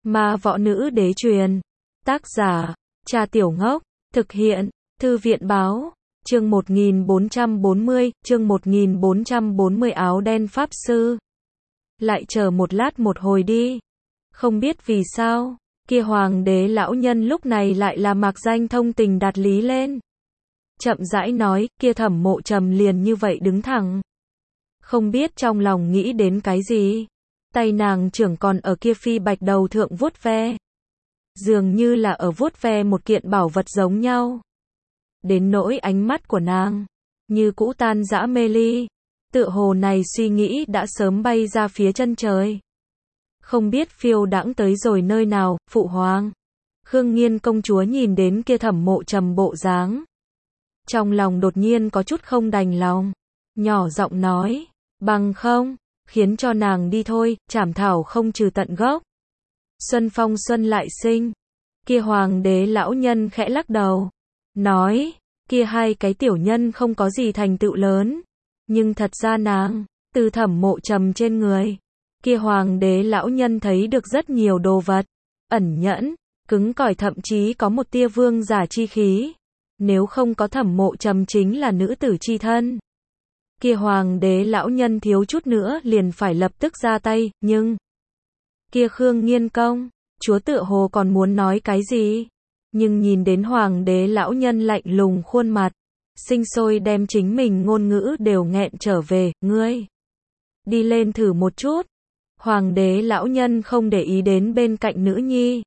Ma võ nữ đế truyền. Tác giả, Trà Tiểu Ngốc. Thực hiện, Thư viện báo. Chương 1440 áo đen pháp sư. Lại chờ một lát một hồi đi. Không biết vì sao, kia hoàng đế lão nhân lúc này lại là mạc danh thông tình đạt lý lên. Chậm rãi nói, kia Thẩm Mộ Trầm liền như vậy đứng thẳng. Không biết trong lòng nghĩ đến cái gì. Tay nàng trưởng còn ở kia phi bạch đầu thượng vuốt ve. Dường như là ở vuốt ve một kiện bảo vật giống nhau. Đến nỗi ánh mắt của nàng, như cũ tan dã mê ly. Tựa hồ này suy nghĩ đã sớm bay ra phía chân trời. Không biết phiêu đãng tới rồi nơi nào, phụ hoàng. Khương Nghiên công chúa nhìn đến kia Thẩm Mộ Trầm bộ dáng. Trong lòng đột nhiên có chút không đành lòng. Nhỏ giọng nói, bằng không, khiến cho nàng đi thôi, chảm thảo không trừ tận gốc. Xuân phong xuân lại sinh. Kia hoàng đế lão nhân khẽ lắc đầu. Nói, kia hai cái tiểu nhân không có gì thành tựu lớn. Nhưng thật ra nàng, từ Thẩm Mộ Trầm trên người. Kia hoàng đế lão nhân thấy được rất nhiều đồ vật. Ẩn nhẫn, cứng cỏi thậm chí có một tia vương giả chi khí. Nếu không có Thẩm Mộ Trầm chính là nữ tử chi thân. Kia hoàng đế lão nhân thiếu chút nữa liền phải lập tức ra tay, nhưng kia Khương Nghiên công chúa tựa hồ còn muốn nói cái gì, nhưng nhìn đến hoàng đế lão nhân lạnh lùng khuôn mặt, sinh sôi đem chính mình ngôn ngữ đều nghẹn trở về, ngươi đi lên thử một chút. Hoàng đế lão nhân không để ý đến bên cạnh nữ nhi,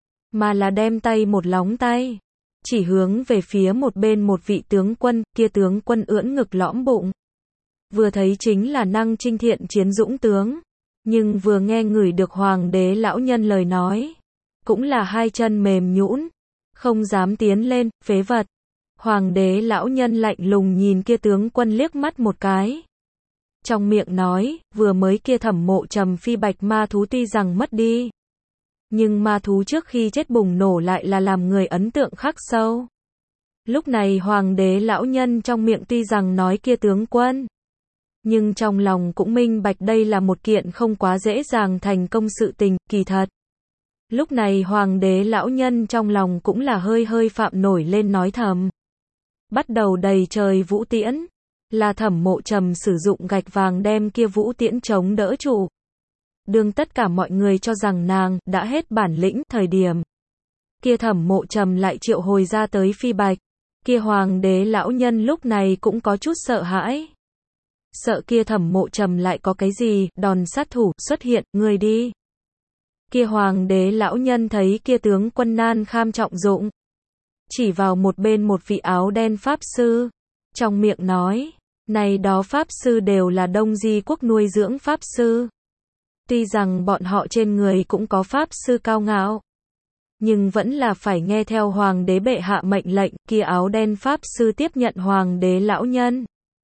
mà là đem tay một lóng tay, chỉ hướng về phía một bên một vị tướng quân, kia tướng quân ưỡn ngực lõm bụng. Vừa thấy chính là năng trinh thiện chiến dũng tướng, nhưng vừa nghe ngửi được hoàng đế lão nhân lời nói, cũng là hai chân mềm nhũn, không dám tiến lên, phế vật. Hoàng đế lão nhân lạnh lùng nhìn kia tướng quân liếc mắt một cái. Trong miệng nói, vừa mới kia Thẩm Mộ Trầm phi bạch ma thú tuy rằng mất đi, nhưng ma thú trước khi chết bùng nổ lại là làm người ấn tượng khắc sâu. Lúc này hoàng đế lão nhân trong miệng tuy rằng nói kia tướng quân, nhưng trong lòng cũng minh bạch đây là một kiện không quá dễ dàng thành công sự tình, kỳ thật. Lúc này hoàng đế lão nhân trong lòng cũng là hơi hơi phạm nổi lên nói thầm. Bắt đầu đầy trời vũ tiễn, là Thẩm Mộ Trầm sử dụng gạch vàng đem kia vũ tiễn chống đỡ trụ. Đương tất cả mọi người cho rằng nàng đã hết bản lĩnh thời điểm, kia Thẩm Mộ Trầm lại triệu hồi ra tới phi bạch. Kia hoàng đế lão nhân lúc này cũng có chút sợ hãi. Sợ kia Thẩm Mộ Trầm lại có cái gì, đòn sát thủ xuất hiện, người đi. Kia hoàng đế lão nhân thấy kia tướng quân nan kham trọng dụng, chỉ vào một bên một vị áo đen pháp sư, trong miệng nói, này đó pháp sư đều là Đông Di quốc nuôi dưỡng pháp sư. Tuy rằng bọn họ trên người cũng có pháp sư cao ngạo, nhưng vẫn là phải nghe theo hoàng đế bệ hạ mệnh lệnh. Kia áo đen pháp sư tiếp nhận hoàng đế lão nhân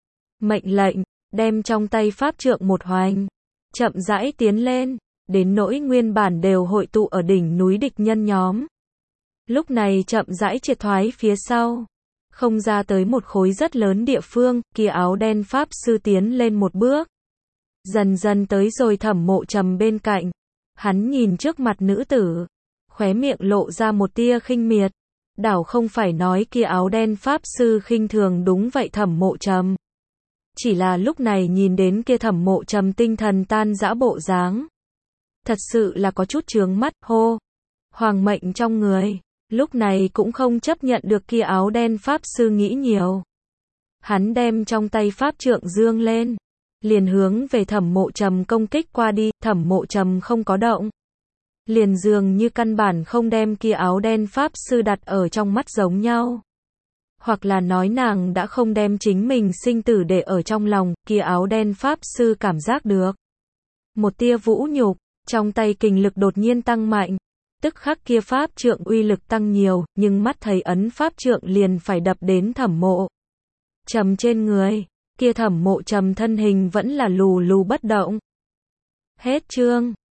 mệnh lệnh, đem trong tay pháp trượng một hoành, chậm rãi tiến lên, đến nỗi nguyên bản đều hội tụ ở đỉnh núi địch nhân nhóm. Lúc này chậm rãi triệt thoái phía sau, không ra tới một khối rất lớn địa phương. Kia áo đen pháp sư tiến lên một bước, dần dần tới rồi Thẩm Mộ Trầm bên cạnh. Hắn nhìn trước mặt nữ tử, khóe miệng lộ ra một tia khinh miệt. Đảo không phải nói kia áo đen pháp sư khinh thường đúng vậy Thẩm Mộ Trầm. Chỉ là lúc này nhìn đến kia Thẩm Mộ Trầm tinh thần tan rã bộ dáng, thật sự là có chút chướng mắt. Hô, hoàng mệnh trong người, lúc này cũng không chấp nhận được kia áo đen pháp sư nghĩ nhiều. Hắn đem trong tay pháp trượng dương lên, liền hướng về Thẩm Mộ Trầm công kích qua đi. Thẩm Mộ Trầm không có động, liền dường như căn bản không đem kia áo đen pháp sư đặt ở trong mắt giống nhau. Hoặc là nói nàng đã không đem chính mình sinh tử để ở trong lòng. Kia áo đen pháp sư cảm giác được một tia vũ nhục, trong tay kình lực đột nhiên tăng mạnh, tức khắc kia pháp trượng uy lực tăng nhiều, nhưng mắt thấy ấn pháp trượng liền phải đập đến Thẩm Mộ Trầm trên người. Kia Thẩm Mộ Trầm thân hình vẫn là lù lù bất động. Hết chương.